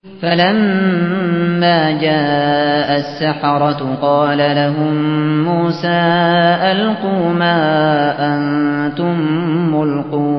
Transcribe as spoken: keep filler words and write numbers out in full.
فَلَمَّا جَاءَ السَّحَرَةُ قَالَ لَهُم مُوسَىٰ أَلْقُوا مَا أَنتُم مُّلْقُونَ